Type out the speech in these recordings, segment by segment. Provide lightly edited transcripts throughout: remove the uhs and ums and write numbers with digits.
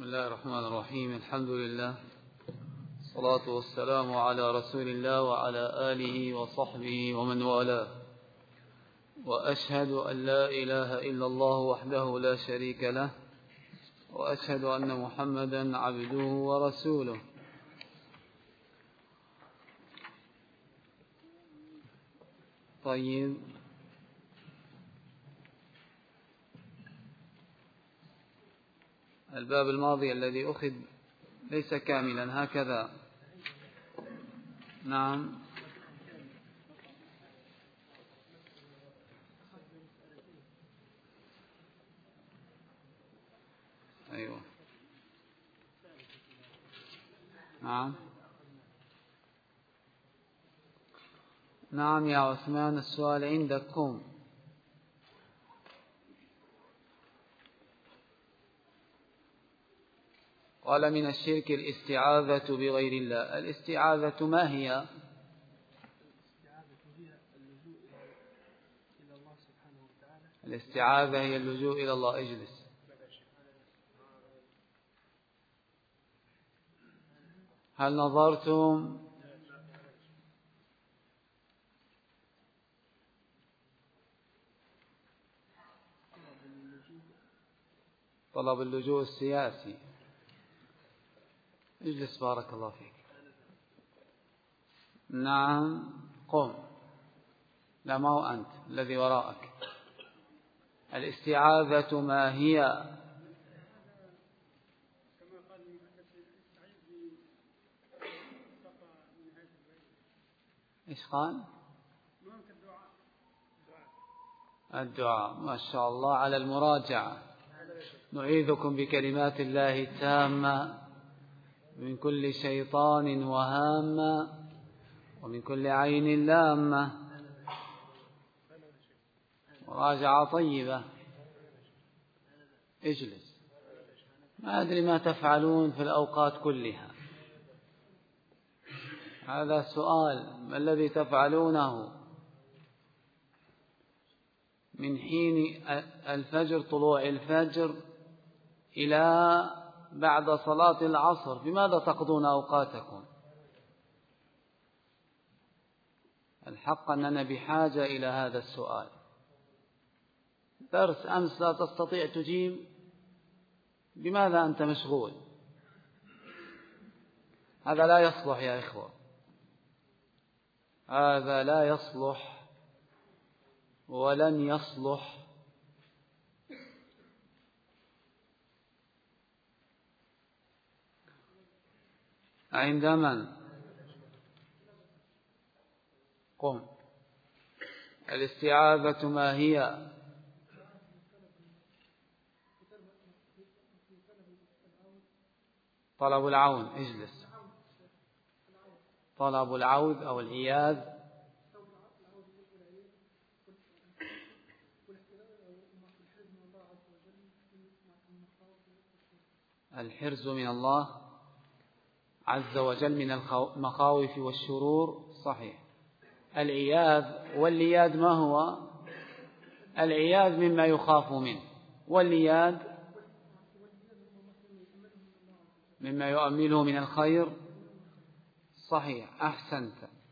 الله الرحمن الرحيم. الحمد لله، الصلاة والسلام على رسول الله وعلى آله وصحبه ومن والاه، وأشهد أن لا إله إلا الله وحده لا شريك له، وأشهد أن محمدا عبده ورسوله. طيب، الباب الماضي الذي أخذ ليس كاملا هكذا. نعم، أيوة، نعم نعم يا عثمان، السؤال عندكم. قال: من الشرك الاستعاذة بغير الله. الاستعاذة ما هي؟ الاستعاذة هي اللجوء إلى الله. اجلس. هل نظرتم؟ طلب اللجوء السياسي. اجلس بارك الله فيك. نعم، قم. لا، ما هو أنت، الذي وراءك. الاستعاذة ما هي؟ إيش قال؟ الدعاء. ما شاء الله على المراجعة. نعيذكم بكلمات الله التامة من كل شيطان وهامة ومن كل عين لامة. مراجعة طيبة. اجلس. ما أدري ما تفعلون في الأوقات كلها. هذا سؤال: ما الذي تفعلونه من حين الفجر، طلوع الفجر، إلى بعد صلاة العصر؟ بماذا تقضون أوقاتكم؟ الحق أننا بحاجة إلى هذا السؤال. درس أمس لا تستطيع تجيب، بماذا أنت مشغول؟ هذا لا يصلح يا إخوة، هذا لا يصلح ولن يصلح. عند من؟ قم. الاستعاذة ما هي؟ طلب العون. اجلس. طلب العوذ أو العياذ. الحرز من الله عز وجل من المخاوف والشرور. صحيح. العياذ واللياذ ما هو؟ العياذ مما يخاف منه، واللياذ مما يؤمله من الخير. صحيح، أحسنت.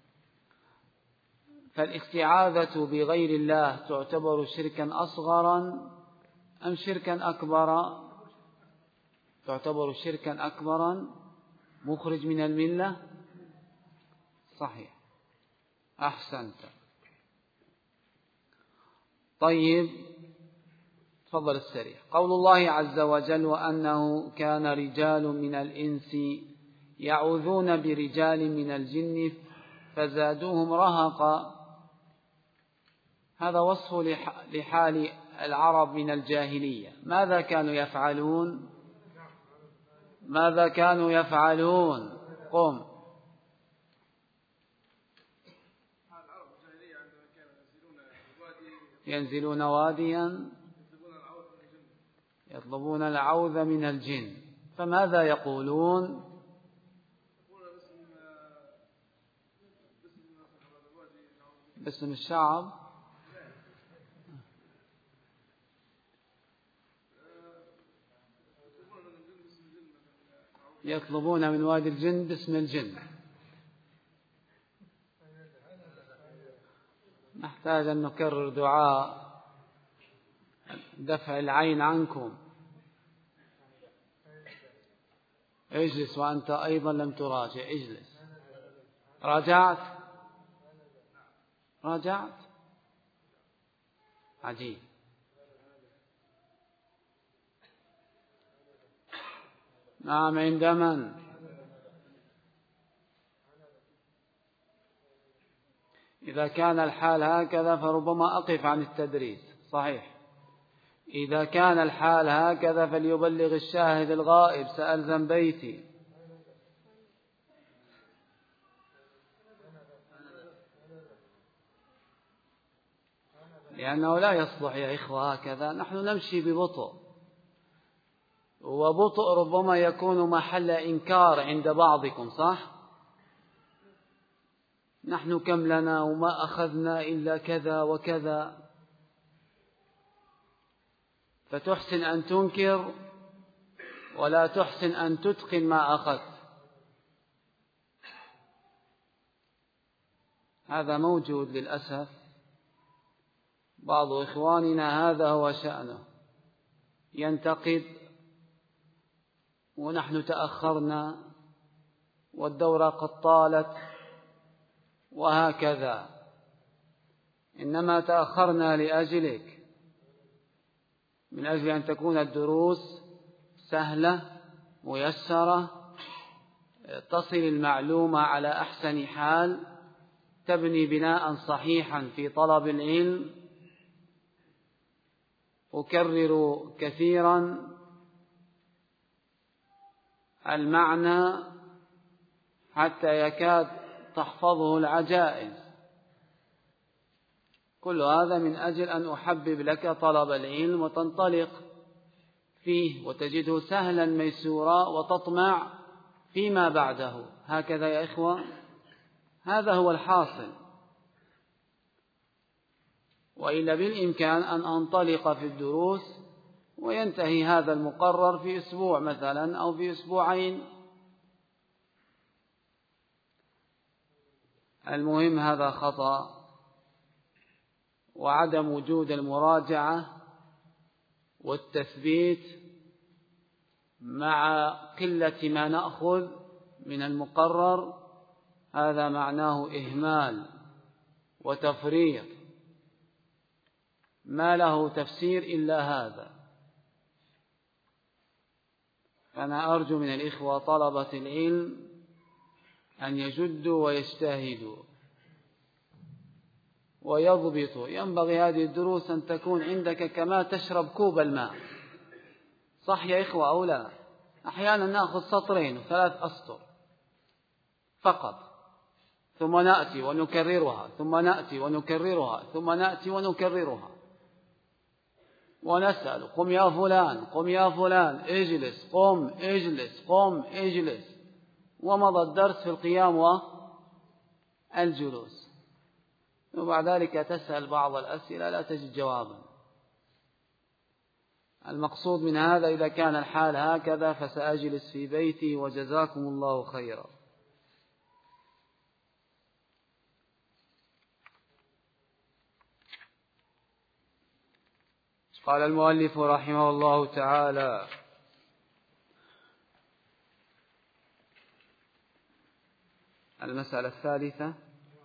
فالاستعاذة بغير الله تعتبر شركا أصغرا أم شركا أكبر؟ تعتبر شركا أكبرا مخرج من الملة. صحيح، أحسنت. طيب، تفضل السريع. قول الله عز وجل: وأنه كان رجال من الإنس يعوذون برجال من الجن فزادوهم رهقا. هذا وصف لحال العرب من الجاهلية. ماذا كانوا يفعلون؟ ماذا كانوا يفعلون؟ قم. ينزلون واديا يطلبون العوذ من الجن، فماذا يقولون؟ باسم الشعب. يطلبون من وادي الجن باسم الجن. نحتاج أن نكرر دعاء دفع العين عنكم. اجلس وأنت أيضا لم تراجع. اجلس. راجعت عجيب. نعم. عند من؟ إذا كان الحال هكذا فربما أقف عن التدريس. صحيح. إذا كان الحال هكذا فليبلغ الشاهد الغائب سألزم بيتي. لأنه لا يصلح يا إخوة هكذا. نحن نمشي ببطء، وبطء ربما يكون محل إنكار عند بعضكم. صح؟ نحن كم لنا وما أخذنا إلا كذا وكذا، فتحسن أن تنكر ولا تحسن أن تتقن ما أخذت. هذا موجود للأسف. بعض إخواننا هذا هو شأنه، ينتقد ونحن تأخرنا والدورة قد طالت وهكذا. إنما تأخرنا لأجلك، من أجل أن تكون الدروس سهلة ميسرة، تصل المعلومة على أحسن حال، تبني بناء صحيحا في طلب العلم. أكرر كثيرا المعنى حتى يكاد تحفظه العجائز. كل هذا من أجل أن أحبب لك طلب العلم وتنطلق فيه وتجده سهلا ميسورا وتطمع فيما بعده. هكذا يا إخوة، هذا هو الحاصل. وإلا بالإمكان أن أنطلق في الدروس وينتهي هذا المقرر في أسبوع مثلا أو في أسبوعين. المهم هذا خطأ، وعدم وجود المراجعة والتثبيت مع قلة ما نأخذ من المقرر، هذا معناه إهمال وتفريط ما له تفسير إلا هذا. فأنا أرجو من الإخوة طلبة العلم أن يجدوا ويجتهدوا ويضبطوا. ينبغي هذه الدروس أن تكون عندك كما تشرب كوب الماء. صح يا إخوة أو لا؟ أحيانا نأخذ سطرين وثلاث أسطر فقط، ثم نأتي ونكررها، ثم نأتي ونكررها، ثم نأتي ونكررها، ونسأل: قم يا فلان، قم يا فلان، اجلس، قم، اجلس، قم، اجلس. ومضى الدرس في القيام والجلوس، وبعد ذلك تسأل بعض الأسئلة لا تجد جوابا. المقصود من هذا إذا كان الحال هكذا فسأجلس في بيتي، وجزاكم الله خيرا. قال المؤلف رحمه الله تعالى: المسألة الثالثة.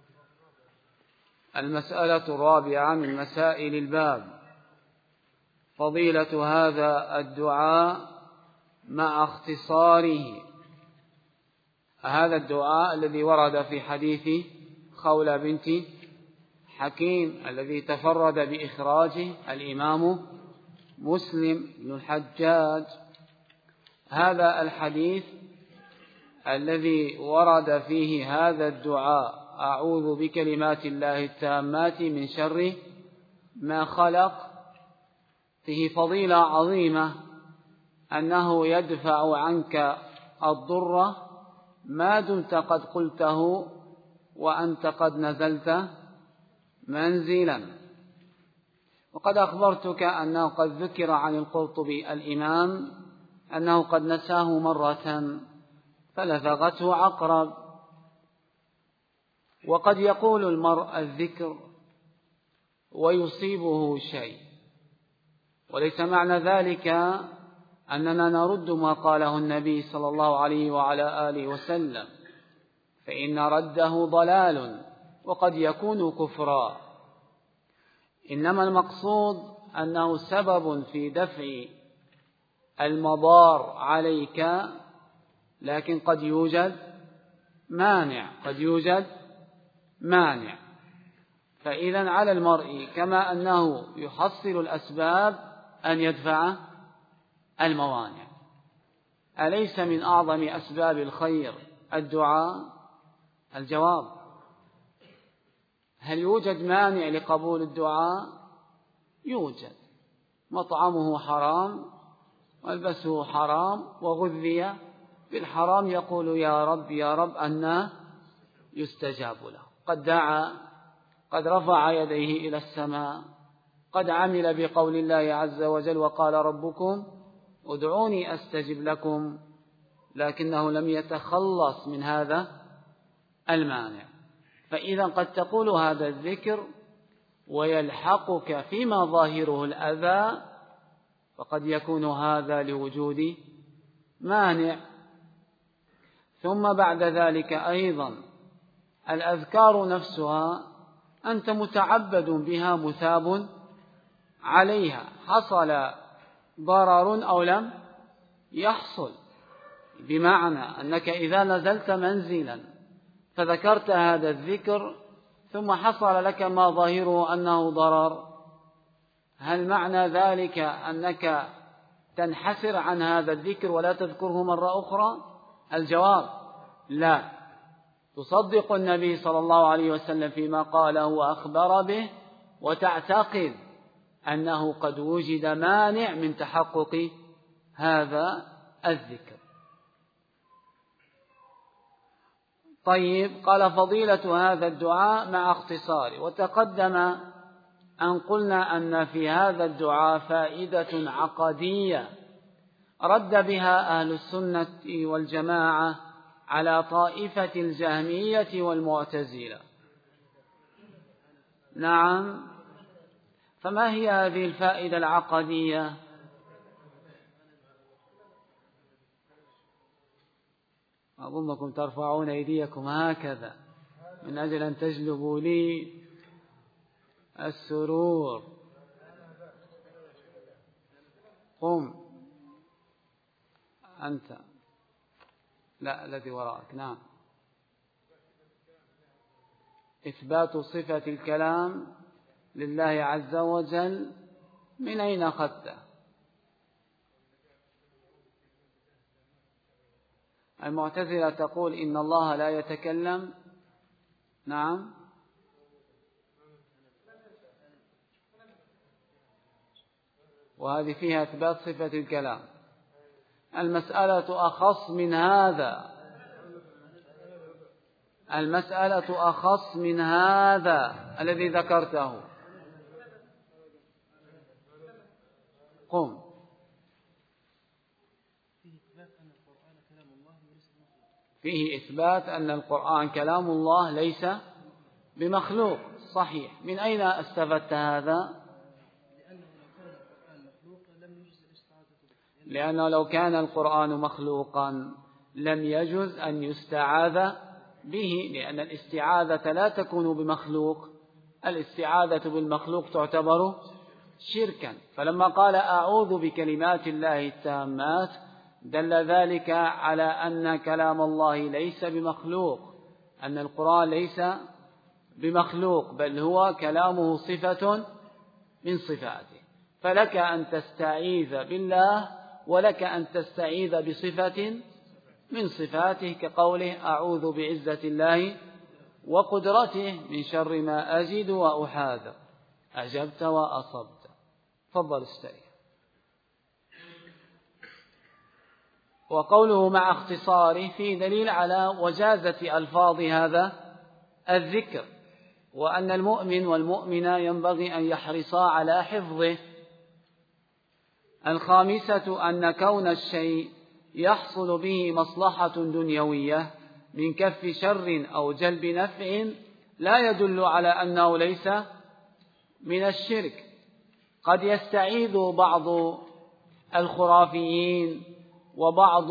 المسألة الرابعة من مسائل الباب: فضيلة هذا الدعاء مع اختصاره. هذا الدعاء الذي ورد في حديث خولة بنت حكيم الذي تفرد بإخراجه الإمام مسلم بن الحجاج. هذا الحديث الذي ورد فيه هذا الدعاء: أعوذ بكلمات الله التامات من شر ما خلق، فيه فضيلة عظيمة، أنه يدفع عنك الضر ما دمت قد قلته وأنت قد نزلت منزلا. وقد أخبرتك أنه قد ذكر عن القرطبي الإمام أنه قد نساه مرة فلثغته عقرب. وقد يقول المرء الذكر ويصيبه شيء، وليس معنى ذلك أننا نرد ما قاله النبي صلى الله عليه وعلى آله وسلم، فإن رده ضلال وقد يكون كفرا. إنما المقصود أنه سبب في دفع المضار عليك، لكن قد يوجد مانع. فإذا على المرء كما أنه يحصل الأسباب أن يدفع الموانع. أليس من أعظم أسباب الخير الدعاء؟ الجواب: هل يوجد مانع لقبول الدعاء؟ يوجد. مطعمه حرام، ملبسه حرام، وغذي بالحرام، يقول يا رب يا رب أنى يستجاب له. قد دعا، قد رفع يديه إلى السماء، قد عمل بقول الله عز وجل وقال ربكم ادعوني أستجب لكم، لكنه لم يتخلص من هذا المانع. فإذا قد تقول هذا الذكر ويلحقك فيما ظاهره الأذى، فقد يكون هذا لوجود مانع. ثم بعد ذلك أيضا الأذكار نفسها أنت متعبد بها مثاب عليها، حصل ضرر أو لم يحصل، بمعنى أنك إذا نزلت منزلا فذكرت هذا الذكر ثم حصل لك ما ظاهره أنه ضرر، هل معنى ذلك أنك تنحسر عن هذا الذكر ولا تذكره مرة أخرى؟ الجواب: لا، تصدق النبي صلى الله عليه وسلم فيما قاله وأخبر به، وتعتقد أنه قد وجد مانع من تحقق هذا الذكر. طيب، قال فضيلة هذا الدعاء مع اختصاره. وتقدم أن قلنا أن في هذا الدعاء فائدة عقدية رد بها أهل السنة والجماعة على طائفة الجهمية والمعتزلة. نعم، فما هي هذه الفائدة العقدية؟ أظنكم ترفعون أيديكم هكذا من أجل أن تجلبوا لي السرور. قم أنت، لا، الذي وراءك. نعم، إثبات صفة الكلام لله عز وجل، من أين أخذته؟ المعتزلة تقول إن الله لا يتكلم. نعم، وهذه فيها إثبات صفة الكلام. المسألة أخص من هذا، المسألة أخص من هذا الذي ذكرته. قم. فيه إثبات أن القرآن كلام الله ليس بمخلوق. صحيح. من أين استفدت هذا؟ لأنه لو كان القرآن مخلوقا لم يجوز أن يستعاذ به، لأن الاستعاذة لا تكون بمخلوق، الاستعاذة بالمخلوق تعتبر شركا. فلما قال أعوذ بكلمات الله التامات دل ذلك على أن كلام الله ليس بمخلوق، أن القرآن ليس بمخلوق، بل هو كلامه صفة من صفاته. فلك أن تستعيذ بالله ولك أن تستعيذ بصفة من صفاته، كقوله أعوذ بعزة الله وقدرته من شر ما أجد وأحاذر. أجبت وأصبت. تفضل استريح. وقوله مع اختصاره فيه دليل على وجازة ألفاظ هذا الذكر، وأن المؤمن والمؤمنة ينبغي أن يحرصا على حفظه. الخامسة أن كون الشيء يحصل به مصلحة دنيوية من كف شر أو جلب نفع لا يدل على أنه ليس من الشرك. قد يستعيذ بعض الخرافيين وبعض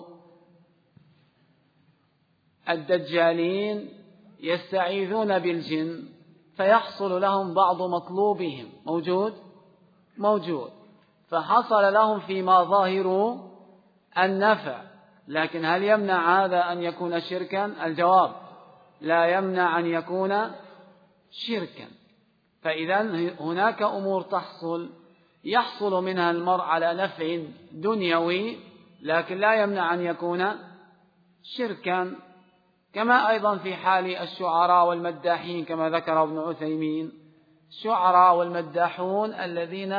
الدجالين يستعيذون بالجن فيحصل لهم بعض مطلوبهم، موجود، فحصل لهم فيما ظاهر النفع، لكن هل يمنع هذا أن يكون شركا؟ الجواب لا يمنع أن يكون شركا. فإذا هناك أمور يحصل منها المرء على نفع دنيوي، لكن لا يمنع أن يكون شركا، كما أيضا في حال الشعراء والمداحين كما ذكر ابن عثيمين. الشعراء والمداحون الذين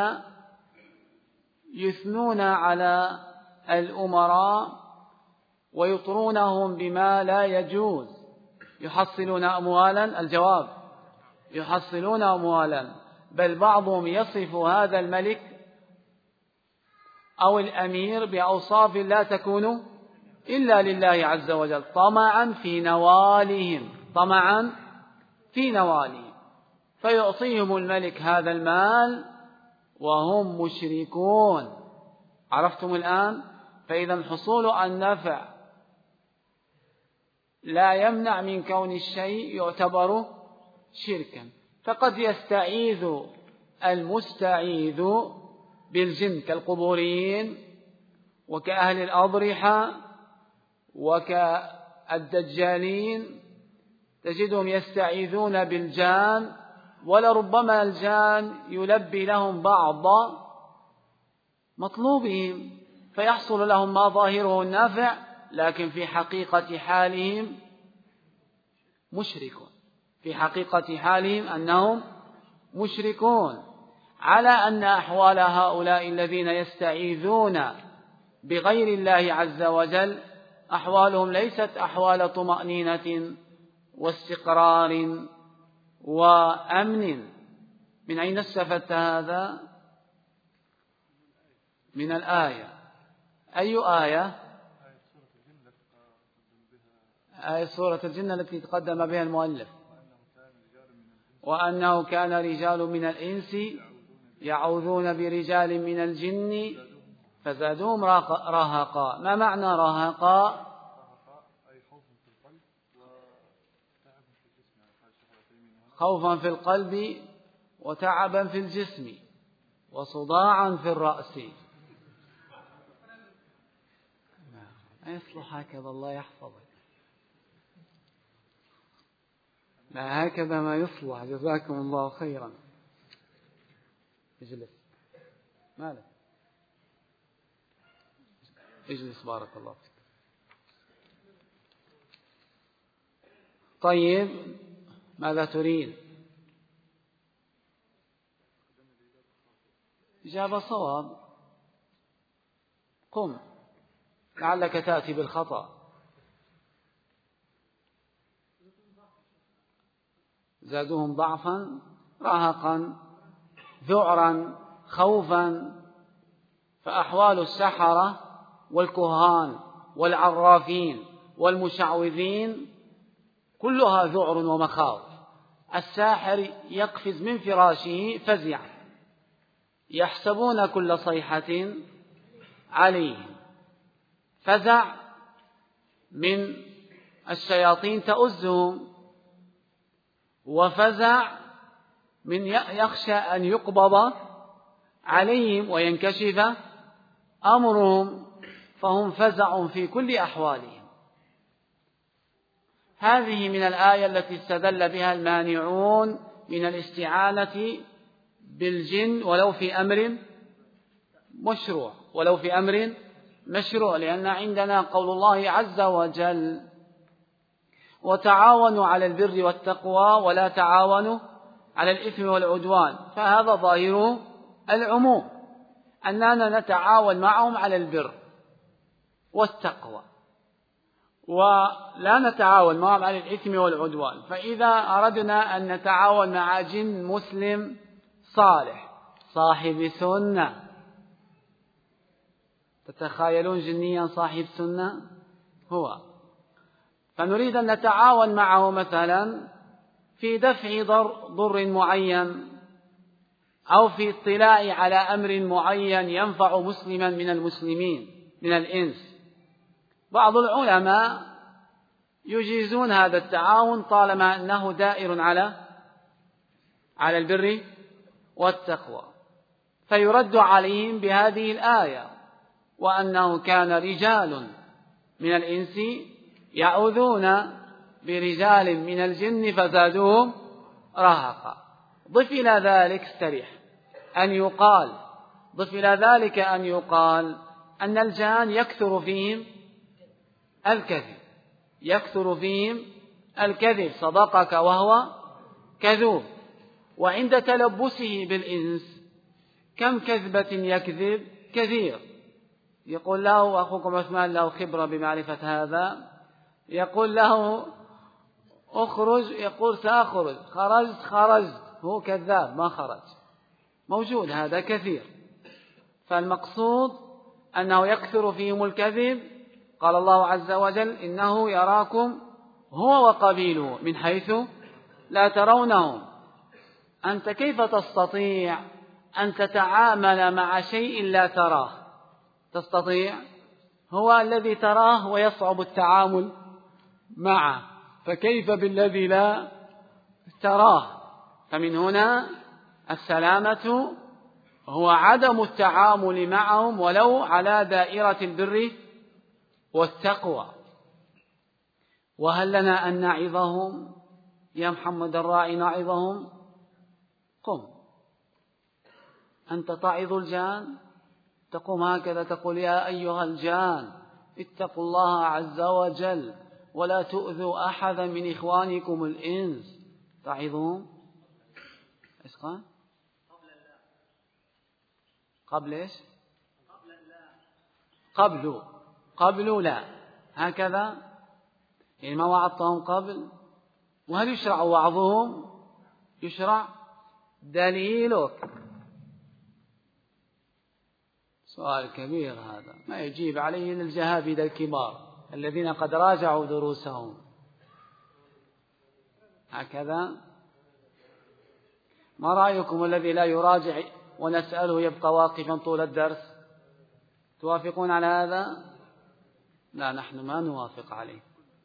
يثنون على الأمراء ويطرونهم بما لا يجوز يحصلون أموالا، الجواب يحصلون أموالا، بل بعضهم يصف هذا الملك أو الأمير بأوصاف لا تكون إلا لله عز وجل طمعا في نوالهم، فيعطيهم الملك هذا المال وهم مشركون. عرفتم الآن؟ فإذا حصول النفع لا يمنع من كون الشيء يعتبر شركا. فقد يستعيذ المستعيذ بالجن كالقبوريين وكأهل الأضرحة وكالدجالين، تجدهم يستعيذون بالجان، ولربما الجان يلبي لهم بعض مطلوبهم فيحصل لهم ما ظاهره النافع، لكن في حقيقة حالهم مشركون، في حقيقة حالهم أنهم مشركون. على أن أحوال هؤلاء الذين يستعيذون بغير الله عز وجل أحوالهم ليست أحوال طمأنينة واستقرار وأمن. من أين استفدت هذا؟ من الآية. أي آية؟ آية سورة الجن التي تقدم بها المؤلف، وأنه كان رجال من الإنس يعوذون برجال من الجن فزادوهم رهقا. ما معنى رهقا؟ خوفا في القلب وتعبا في الجسم وصداعا في الرأس. يصلح هكذا، الله يحفظك، لا هكذا ما يصلح. جزاكم الله خيرا. اجلس، مالك، اجلس بارك الله فيك. طيب ماذا تريد؟ إجابة صواب. قم لعلك تأتي بالخطأ. زادوهم ضعفا رهقا ذعرا خوفا. فأحوال السحرة والكهان والعرافين والمشعوذين كلها ذعر ومخاوف. الساحر يقفز من فراشه فزعا، يحسبون كل صيحة عليهم. فزع من الشياطين تؤزهم، وفزع من يخشى أن يقبض عليهم وينكشف أمرهم، فهم فزع في كل أحوالهم. هذه من الآية التي استدل بها المانعون من الاستعانة بالجن ولو في أمر مشروع، لأن عندنا قول الله عز وجل: وتعاونوا على البر والتقوى ولا تعاونوا على الإثم والعدوان. فهذا ظاهره العموم، أننا نتعاون معهم على البر والتقوى ولا نتعاون معهم على الإثم والعدوان. فإذا أردنا أن نتعاون مع جن مسلم صالح صاحب سنة تتخيلون جنيا صاحب سنة هو، فنريد أن نتعاون معه مثلا في دفع ضر معين أو في اطلاع على أمر معين ينفع مسلما من المسلمين من الإنس. بعض العلماء يجيزون هذا التعاون طالما أنه دائر على البر والتقوى، فيرد عليهم بهذه الآية: وأنه كان رجال من الإنس يعوذون برجال من الجن فزادوهم رهقا. ضف إلى ذلك استريح أن يقال أن الجان يكثر فيهم الكذب، صدقك وهو كذوب. وعند تلبسه بالإنس كم كذبة يكذب كثير. يقول له أخوكم عثمان له خبرة بمعرفة هذا، يقول له اخرج، يقول سأخرج، خرجت، هو كذاب ما خرج. موجود هذا كثير. فالمقصود أنه يكثر فيهم الكذب. قال الله عز وجل: إنه يراكم هو وقبيله من حيث لا ترونهم. أنت كيف تستطيع أن تتعامل مع شيء لا تراه؟ تستطيع؟ هو الذي تراه ويصعب التعامل معه، فكيف بالذي لا تراه؟ فمن هنا السلامة هو عدم التعامل معهم ولو على دائرة البر والتقوى. وهل لنا أن نعظهم يا محمد الراعي؟ نعظهم؟ قم أنت تعظ الجان، تقوم هكذا تقول: يا أيها الجان اتقوا الله عز وجل ولا تؤذوا أحدا من إخوانكم الإنس. تعظهم؟ إيش قال؟ قبل إيش؟ قبل لا، هكذا يعني ما وعظتهم قبل. وهل يشرع وعظهم؟ يشرع. دليلك؟ سؤال كبير هذا، ما يجيب عليه إلا الجهابذة الكبار الذين قد راجعوا دروسهم. هكذا. ما رأيكم الذي لا يراجع ونسأله يبقى واقفا طول الدرس؟ توافقون على هذا؟ لا، نحن ما نوافق عليه.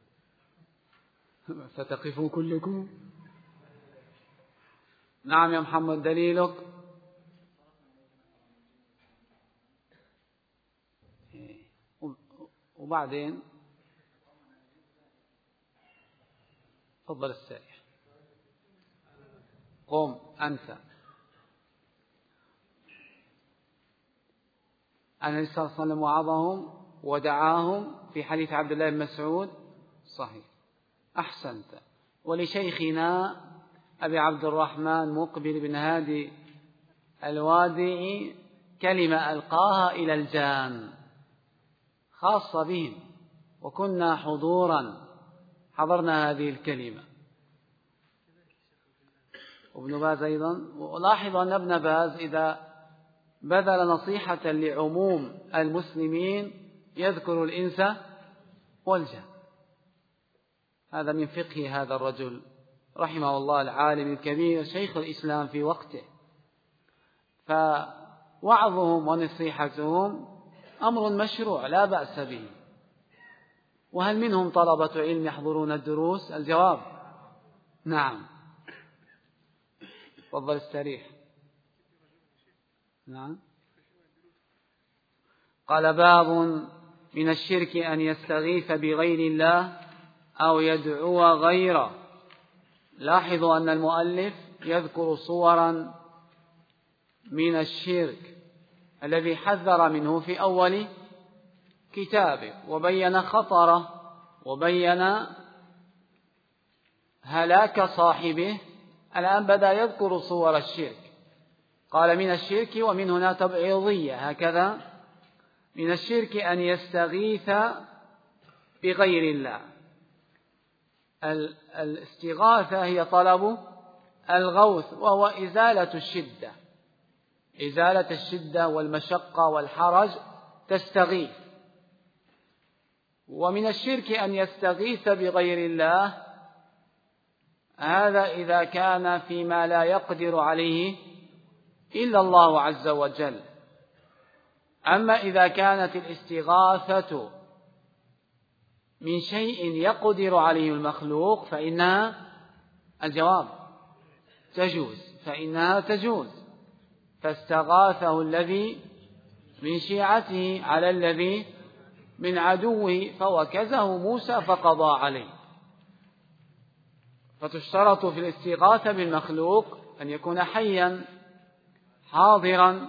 ستقفون كلكم؟ نعم يا محمد، دليلك؟ وبعدين تفضل السائح. قم أنت. النبي صلى الله عليه وسلم وعظهم ودعاهم في حديث عبد الله بن مسعود صحيح. أحسنت. ولشيخنا أبي عبد الرحمن مقبل بن هادي الوادعي كلمة ألقاها إلى الجان خاصة بهم، وكنا حضرنا هذه الكلمة. وابن باز أيضا. ولاحظ أن ابن باز إذا بذل نصيحة لعموم المسلمين يذكر الإنس والجن. هذا من فقه هذا الرجل رحمه الله العالم الكبير شيخ الإسلام في وقته. فوعظهم ونصيحتهم أمر مشروع لا بأس به. وهل منهم طلبة علم يحضرون الدروس؟ الجواب نعم. تفضل استريح. نعم. قال: باب من الشرك أن يستغيث بغير الله أو يدعو غيره. لاحظوا أن المؤلف يذكر صورا من الشرك الذي حذر منه في أول كتابه وبين خطره وبين هلاك صاحبه. الآن بدأ يذكر صور الشرك. قال: من الشرك، ومن هنا تبعيضية هكذا: من الشرك أن يستغيث بغير الله. الاستغاثة هي طلب الغوث، وهو إزالة الشدة والمشقة والحرج تستغيث. ومن الشرك أن يستغيث بغير الله، هذا إذا كان فيما لا يقدر عليه إلا الله عز وجل. أما إذا كانت الاستغاثة من شيء يقدر عليه المخلوق فإنها الجواب تجوز، فإنها تجوز. فاستغاثه الذي من شيعته على الذي من عدوه فوكزه موسى فقضى عليه. فتشترط في الاستغاثة بالمخلوق أن يكون حيا حاضرا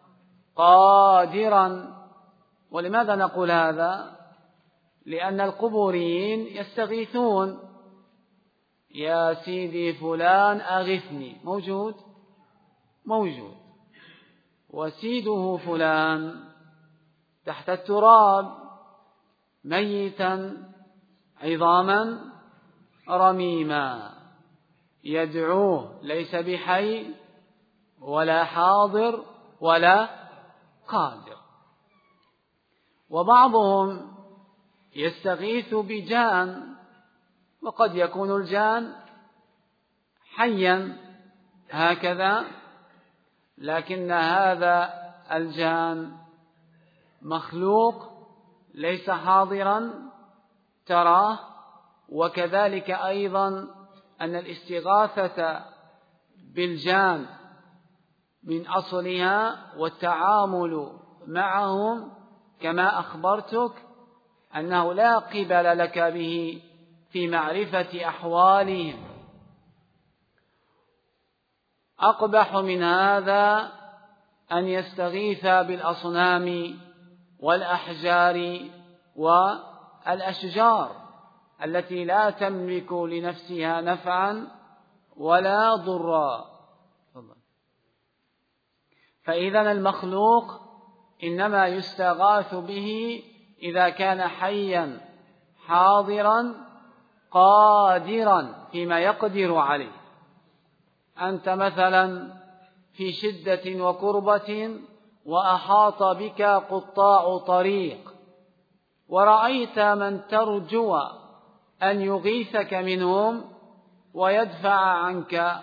قادرا. ولماذا نقول هذا؟ لأن القبوريين يستغيثون: يا سيدي فلان أغثني، موجود؟ موجود. وسيده فلان تحت التراب ميتا عظاما رميما، يدعوه ليس بحي ولا حاضر ولا قادر. وبعضهم يستغيث بجان، وقد يكون الجان حيا هكذا، لكن هذا الجان مخلوق ليس حاضرا تراه. وكذلك أيضا أن الاستغاثة بالجان من أصلها والتعامل معهم كما أخبرتك أنه لا قبل لك به في معرفة أحوالهم. أقبح من هذا أن يستغيث بالأصنام والأحجار والأشجار التي لا تملك لنفسها نفعا ولا ضرا. فإذا المخلوق إنما يستغاث به إذا كان حيا حاضرا قادرا فيما يقدر عليه. أنت مثلا في شدة وكربة وأحاط بك قطاع طريق، ورأيت من ترجو أن يغيثك منهم ويدفع عنك،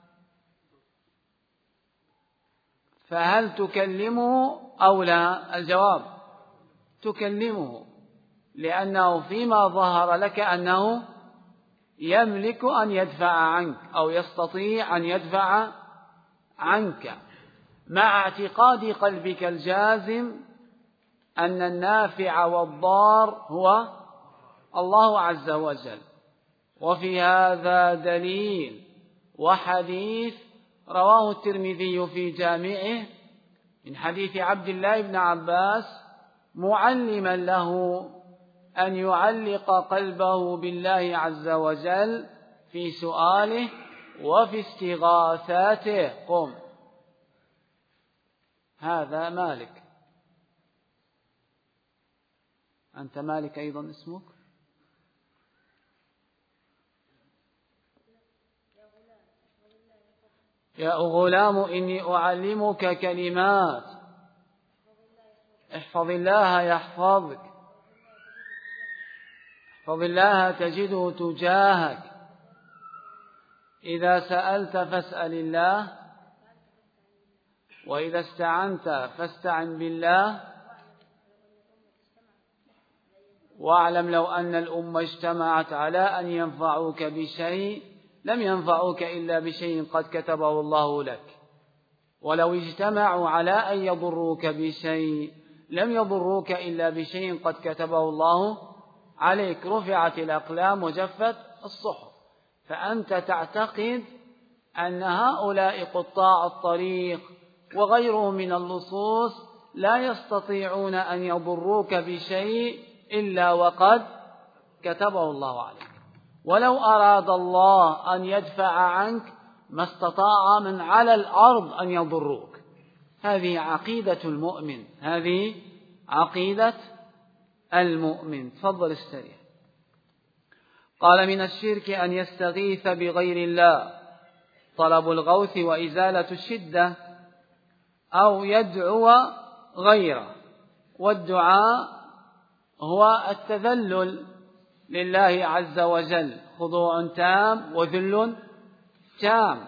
فهل تكلمه أو لا؟ الجواب تكلمه، لأنه فيما ظهر لك أنه يملك أن يدفع عنك أو يستطيع أن يدفع عنك، مع اعتقاد قلبك الجازم أن النافع والضار هو الله عز وجل. وفي هذا دليل وحديث رواه الترمذي في جامعه من حديث عبد الله بن عباس معلما له أن يعلق قلبه بالله عز وجل في سؤاله وفي استغاثاته. قم. هذا مالك. أنت مالك أيضا اسمك؟ يا غلام إني أعلمك كلمات احفظ الله يحفظك، احفظ الله تجده تجاهك، إذا سألت فاسأل الله، وإذا استعنت فاستعن بالله، واعلم لو أن الأمة اجتمعت على أن ينفعوك بشيء لم ينفعوك إلا بشيء قد كتبه الله لك، ولو اجتمعوا على أن يضروك بشيء لم يضروك إلا بشيء قد كتبه الله عليك. رفعت الأقلام وجفت الصحف. فأنت تعتقد أن هؤلاء قطاع الطريق وغيرهم من اللصوص لا يستطيعون أن يضروك بشيء إلا وقد كتبه الله عليك. ولو أراد الله أن يدفع عنك ما استطاع من على الأرض أن يضروك. هذه عقيدة المؤمن، هذه عقيدة المؤمن. تفضل استريح. قال: من الشرك أن يستغيث بغير الله، طلب الغوث وإزالة الشدة، أو يدعو غيره والدعاء هو التذلل لله عز وجل، خضوع تام وذل تام،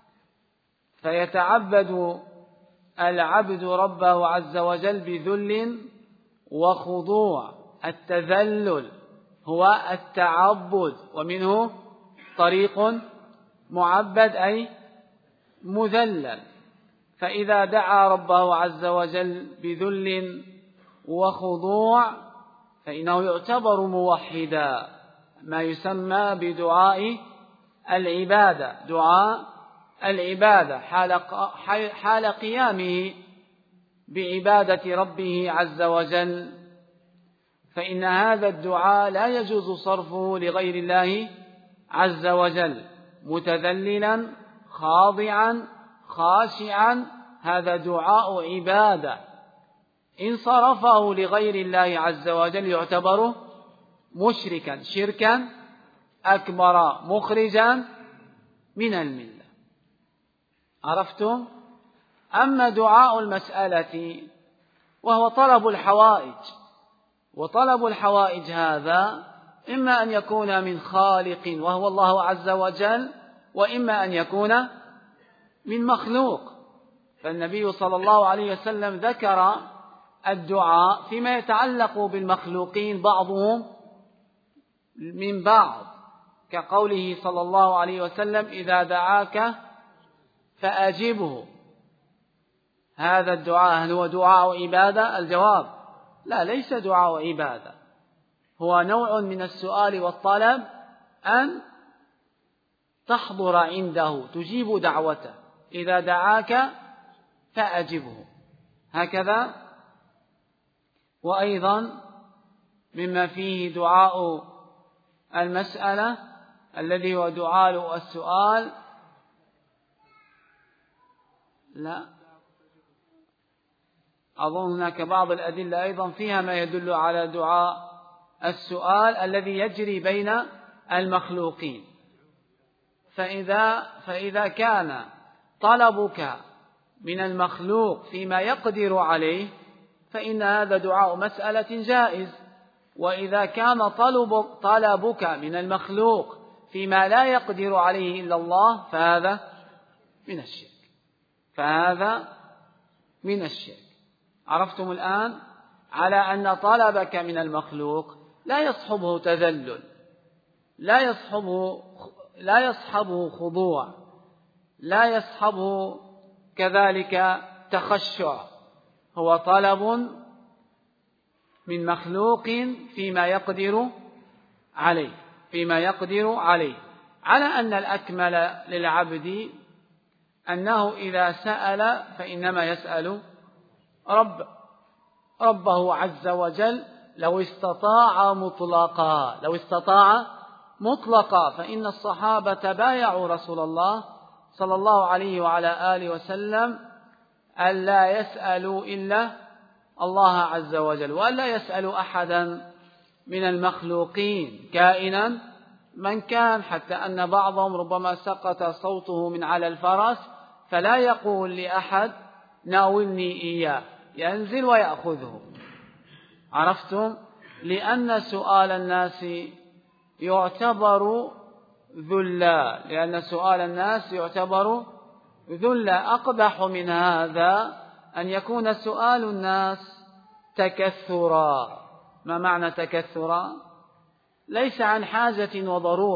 فيتعبد العبد ربه عز وجل بذل وخضوع. التذلل هو التعبد، ومنه طريق معبد أي مذلل. فإذا دعا ربه عز وجل بذل وخضوع فإنه يعتبر موحدا، ما يسمى بدعاء العبادة، دعاء العبادة حال قيامه بعبادة ربه عز وجل. فإن هذا الدعاء لا يجوز صرفه لغير الله عز وجل، متذللا خاضعا خاشعا، هذا دعاء عبادة. إن صرفه لغير الله عز وجل يعتبر مشركا شركا أكبر مخرجا من الملة. عرفتم؟ أما دعاء المسألة وهو طلب الحوائج، وطلب الحوائج هذا إما أن يكون من خالق وهو الله عز وجل، وإما أن يكون من مخلوق. فالنبي صلى الله عليه وسلم ذكر الدعاء فيما يتعلق بالمخلوقين بعضهم من بعض، كقوله صلى الله عليه وسلم: إذا دعاك فأجبه. هذا الدعاء هل هو دعاء عبادة؟ الجواب: لا، ليس دعاء عبادة، هو نوع من السؤال والطلب، أن تحضر عنده تجيب دعوته، إذا دعاك فأجبه، هكذا. وأيضا مما فيه دعاء المسألة الذي هو دعاء السؤال، لا أظن هناك بعض الأدلة أيضا فيها ما يدل على دعاء السؤال الذي يجري بين المخلوقين. فإذا كان طلبك من المخلوق فيما يقدر عليه فإن هذا دعاء مسألة جائز، وإذا كان طلبك من المخلوق فيما لا يقدر عليه إلا الله فهذا من الشرك، فهذا من الشرك. عرفتم الآن على أن طلبك من المخلوق لا يصحبه تذلل، لا يصحبه خضوع، لا يصحبه كذلك تخشع، هو طلب من مخلوق فيما يقدر عليه، على أن الأكمل للعبد أنه إذا سأل فإنما يسأل ربه عز وجل لو استطاع مطلقا، فإن الصحابة بايعوا رسول الله صلى الله عليه وعلى آله وسلم ألا يسألوا إلا الله عز وجل، وألا يسألوا أحدا من المخلوقين كائنا من كان، حتى أن بعضهم ربما سقط صوته من على الفرس فلا يقول لأحد ناولني إياه، ينزل ويأخذه. عرفتم؟ لأن سؤال الناس يعتبر ذلا، أقبح من هذا أن يكون سؤال الناس تكثرا. ما معنى تكثرا؟ ليس عن حاجة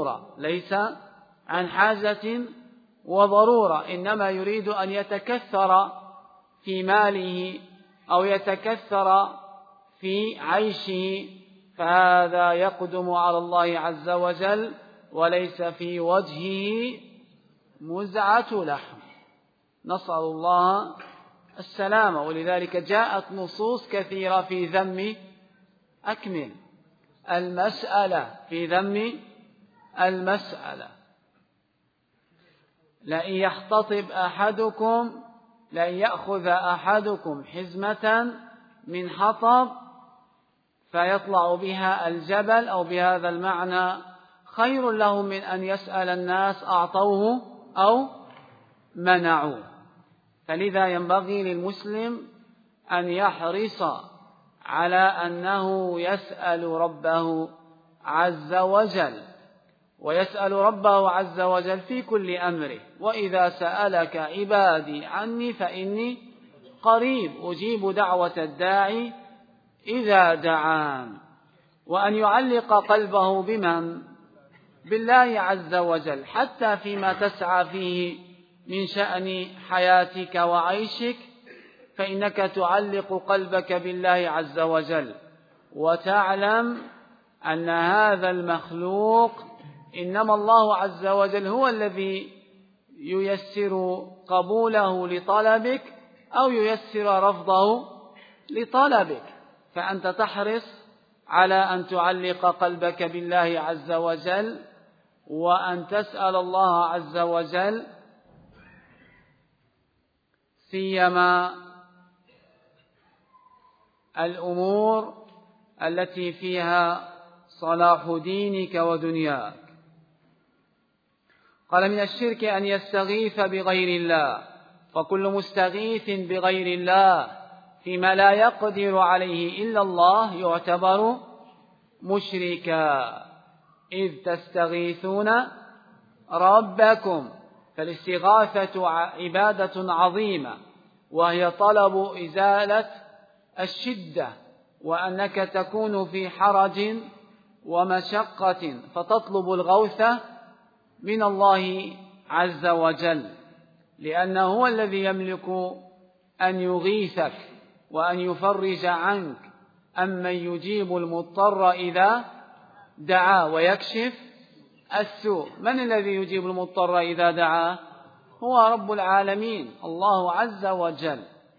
وضرورة، إنما يريد أن يتكثر في ماله أو يتكثر في عيشه، فهذا يقدم على الله عز وجل وليس في وجهه مزعة لحم، نسأل الله السلامة. ولذلك جاءت نصوص كثيرة في ذم المسألة، لئن يأخذ أحدكم حزمة من حطب فيطلع بها الجبل، أو بهذا المعنى، خير له من أن يسأل الناس أعطوه أو منعوه. فلذا ينبغي للمسلم أن يحرص على أنه يسأل ربه عز وجل، ويسأل ربه عز وجل في كل أمره. وإذا سألك عبادي عني فإني قريب أجيب دعوة الداعي إذا دعان. وأن يعلق قلبه بمن؟ بالله عز وجل، حتى فيما تسعى فيه من شأن حياتك وعيشك، فإنك تعلق قلبك بالله عز وجل، وتعلم أن هذا المخلوق إنما الله عز وجل هو الذي ييسر قبوله لطلبك أو ييسر رفضه لطلبك. فأنت تحرص على أن تعلق قلبك بالله عز وجل، وأن تسأل الله عز وجل سيما الأمور التي فيها صلاح دينك ودنياك. قال: من الشرك أن يستغيث بغير الله، فكل مستغيث بغير الله فيما لا يقدر عليه إلا الله يعتبر مشركا. إذ تستغيثون ربكم، فالاستغاثة عبادة عظيمة، وهي طلب إزالة الشدة، وأنك تكون في حرج ومشقة فتطلب الغوث من الله عز وجل، لأنه هو الذي يملك أن يغيثك وأن يفرج عنك، أمن يجيب المضطر إذا دعا ويكشف السوء. من الذي يجيب المضطر إذا دعا؟ هو رب العالمين الله عز وجل.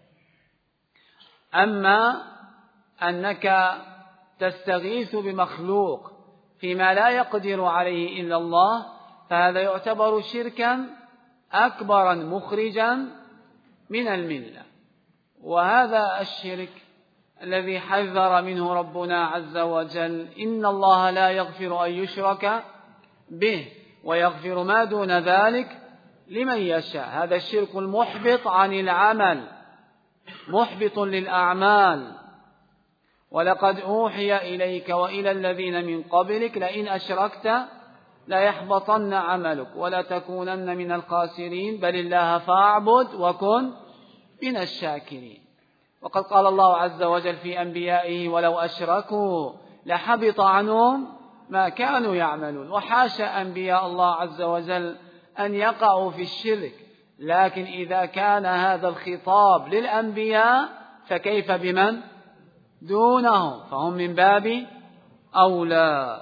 أما أنك تستغيث بمخلوق فيما لا يقدر عليه إلا الله، فهذا يعتبر شركا أكبرا مخرجا من الملة. وهذا الشرك الذي حذر منه ربنا عز وجل: إن الله لا يغفر أن يشرك به ويغفر ما دون ذلك لمن يشاء. هذا الشرك المحبط عن العمل، محبط للأعمال. ولقد أوحي إليك وإلى الذين من قبلك لئن أشركت ليحبطن عملك ولتكونن من الخاسرين بل الله فاعبد وكن من الشاكرين. وقد قال الله عز وجل في أنبيائه: ولو أشركوا لحبط عنهم ما كانوا يعملون. وحاشا أنبياء الله عز وجل أن يقعوا في الشرك، لكن إذا كان هذا الخطاب للأنبياء فكيف بمن دونهم؟ فهم من باب أولى.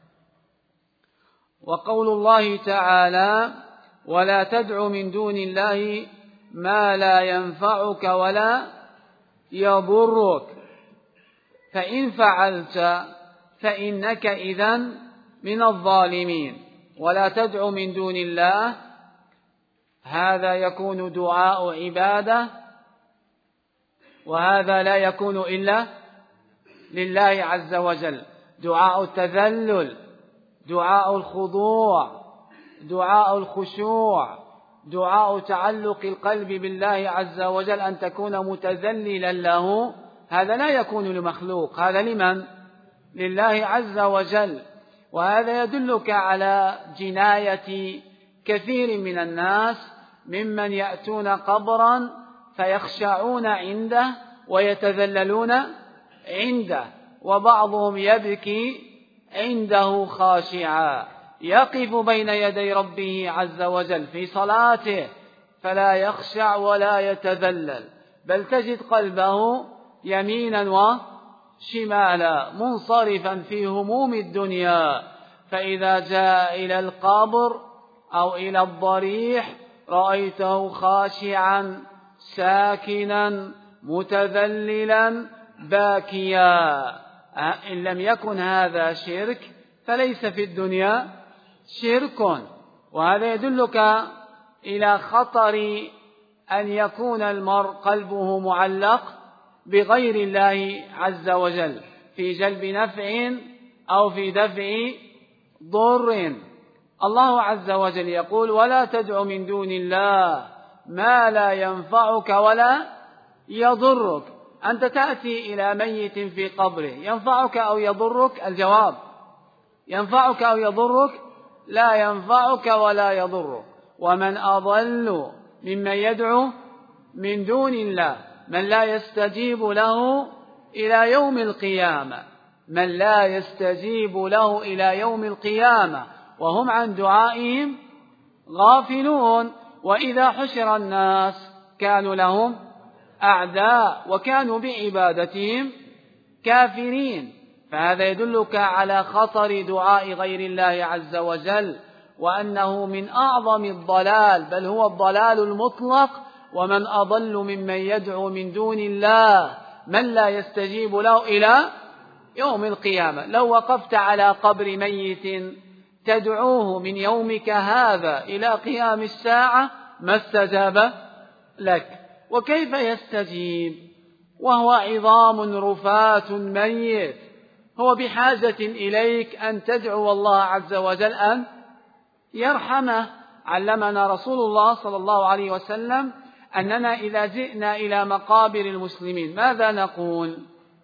وقول الله تعالى: ولا تدع من دون الله ما لا ينفعك ولا يضرك، فإن فعلت فإنك إذن من الظالمين. ولا تدع من دون الله، هذا يكون دعاء عبادة، وهذا لا يكون إلا لله عز وجل. دعاء التذلل، دعاء الخضوع، دعاء الخشوع، دعاء تعلق القلب بالله عز وجل، أن تكون متذللا له، هذا لا يكون لمخلوق، هذا لمن؟ لله عز وجل. وهذا يدلك على جناية كثير من الناس ممن يأتون قبرا فيخشعون عنده ويتذللون عنده، وبعضهم يبكي عنده خاشعا، يقف بين يدي ربه عز وجل في صلاته فلا يخشع ولا يتذلل، بل تجد قلبه يمينا وشمالا منصرفا في هموم الدنيا. فإذا جاء إلى القبر أو إلى الضريح رأيته خاشعا ساكنا متذللا باكيا. إن لم يكن هذا شرك فليس في الدنيا شرك. وهذا يدلك إلى خطر أن يكون المرء قلبه معلق بغير الله عز وجل في جلب نفع أو في دفع ضر. الله عز وجل يقول: ولا تدع من دون الله ما لا ينفعك ولا يضرك. أنت تأتي إلى ميت في قبره ينفعك أو يضرك؟ الجواب ينفعك أو يضرك؟ لا ينفعك ولا يضرك. ومن أضل ممن يدعو من دون الله من لا يستجيب له إلى يوم القيامة، من لا يستجيب له إلى يوم القيامة وهم عن دعائهم غافلون. وإذا حشر الناس كانوا لهم أعداء وكانوا بعبادتهم كافرين. فهذا يدلك على خطر دعاء غير الله عز وجل، وأنه من أعظم الضلال، بل هو الضلال المطلق. ومن أضل ممن يدعو من دون الله من لا يستجيب له إلى يوم القيامة. لو وقفت على قبر ميت تدعوه من يومك هذا إلى قيام الساعة ما استجاب لك. وكيف يستجيب وهو عظام رفات ميت؟ هو بحاجة إليك أن تدعو الله عز وجل أن يرحمه. علمنا رسول الله صلى الله عليه وسلم أننا إذا جئنا إلى مقابر المسلمين ماذا نقول؟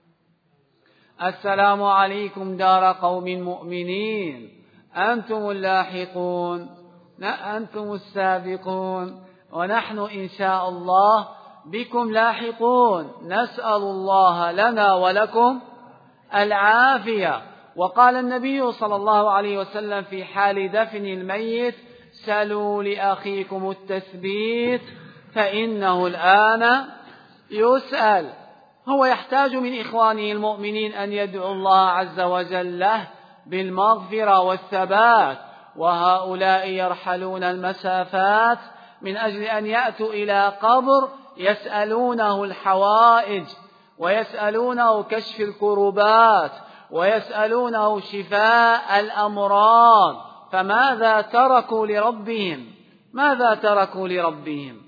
السلام عليكم دار قوم مؤمنين، أنتم اللاحقون، أنتم السابقون، ونحن إن شاء الله بكم لاحقون، نسأل الله لنا ولكم العافية. وقال النبي صلى الله عليه وسلم في حال دفن الميت: سلوا لأخيكم التثبيت فإنه الآن يسأل. هو يحتاج من إخوانه المؤمنين أن يدعو الله عز وجل له بالمغفرة والثبات، وهؤلاء يرحلون المسافات من أجل أن يأتوا إلى قبر يسألونه الحوائج، ويسألونه كشف الكربات، ويسألونه شفاء الأمراض. فماذا تركوا لربهم؟ ماذا تركوا لربهم؟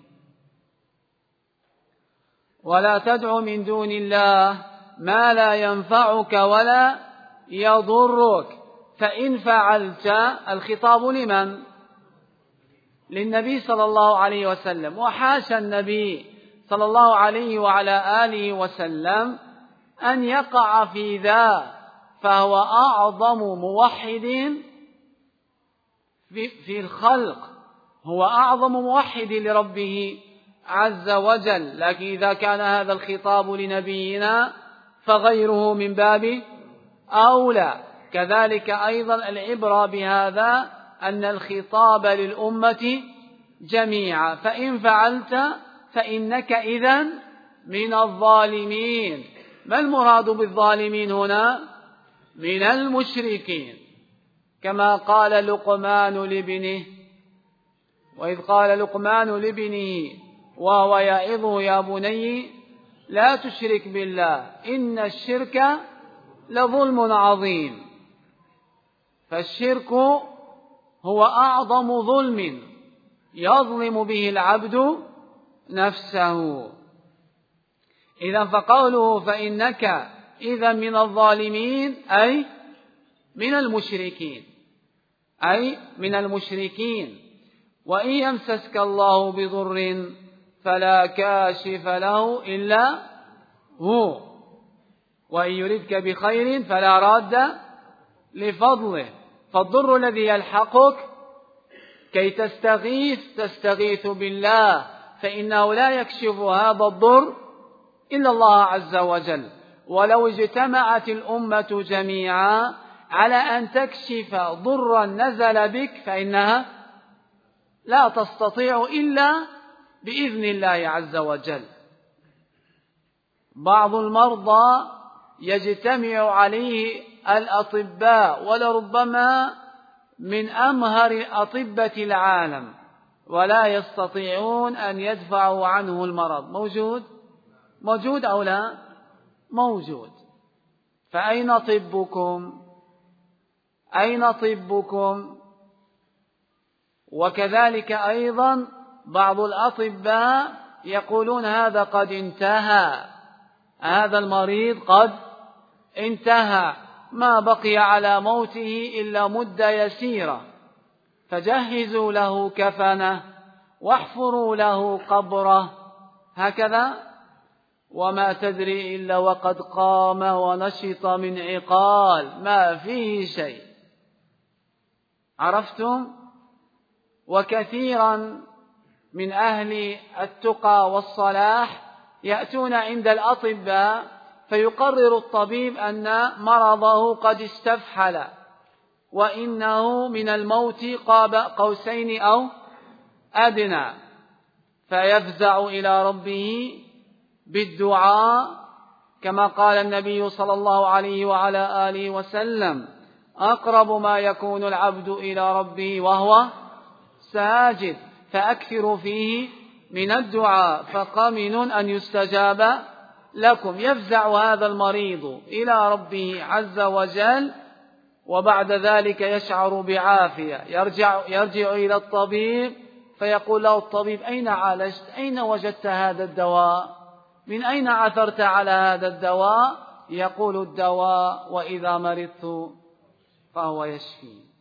ولا تدع من دون الله ما لا ينفعك ولا يضرك، فإن فعلت. الخطاب لمن؟ للنبي صلى الله عليه وسلم. وحاشا النبي صلى الله عليه وعلى آله وسلم أن يقع في ذا، فهو أعظم موحد في الخلق، هو أعظم موحد لربه عز وجل. لكن إذا كان هذا الخطاب لنبينا فغيره من باب أولى. كذلك أيضا العبرة بهذا أن الخطاب للأمة جميعا. فإن فعلت فإنك إذن من الظالمين. ما المراد بالظالمين هنا؟ من المشركين، كما قال لقمان لابنه: وإذ قال لقمان لابنه وهو يعظه: يا بني لا تشرك بالله إن الشرك لظلم عظيم. فالشرك هو أعظم ظلم يظلم به العبد نفسه. إذا فقوله فإنك إذا من الظالمين أي من المشركين، أي من المشركين. وإن يمسسك الله بضر فلا كاشف له إلا هو، وإن يردك بخير فلا راد لفضله. فالضر الذي يلحقك كي تستغيث بالله، فإنه لا يكشف هذا الضر إلا الله عز وجل. ولو اجتمعت الأمة جميعا على أن تكشف ضرا نزل بك فإنها لا تستطيع إلا بإذن الله عز وجل. بعض المرضى يجتمع عليه الأطباء ولربما من أمهر الأطباء العالم ولا يستطيعون أن يدفعوا عنه المرض. موجود أو لا؟ موجود. فأين طبكم؟ أين طبكم؟ وكذلك أيضا بعض الأطباء يقولون هذا قد انتهى، هذا المريض قد انتهى، ما بقي على موته إلا مدة يسيرة، فجهزوا له كفنه واحفروا له قبره، هكذا. وما تدري إلا وقد قام ونشط من عقال ما فيه شيء. عرفتم؟ وكثيرا من أهل التقى والصلاح يأتون عند الأطباء فيقرر الطبيب أن مرضه قد استفحل وإنه من الموت قاب قوسين أو أدنى، فيفزع إلى ربه بالدعاء كما قال النبي صلى الله عليه وعلى آله وسلم: أقرب ما يكون العبد إلى ربه وهو ساجد، فأكثروا فيه من الدعاء فقمن أن يستجاب لكم. يفزع هذا المريض إلى ربه عز وجل، وبعد ذلك يشعر بعافية، يرجع إلى الطبيب فيقول له الطبيب: أين عالجت؟ أين وجدت هذا الدواء؟ من أين عثرت على هذا الدواء؟ يقول: الدواء وإذا مرضت فهو يشفي.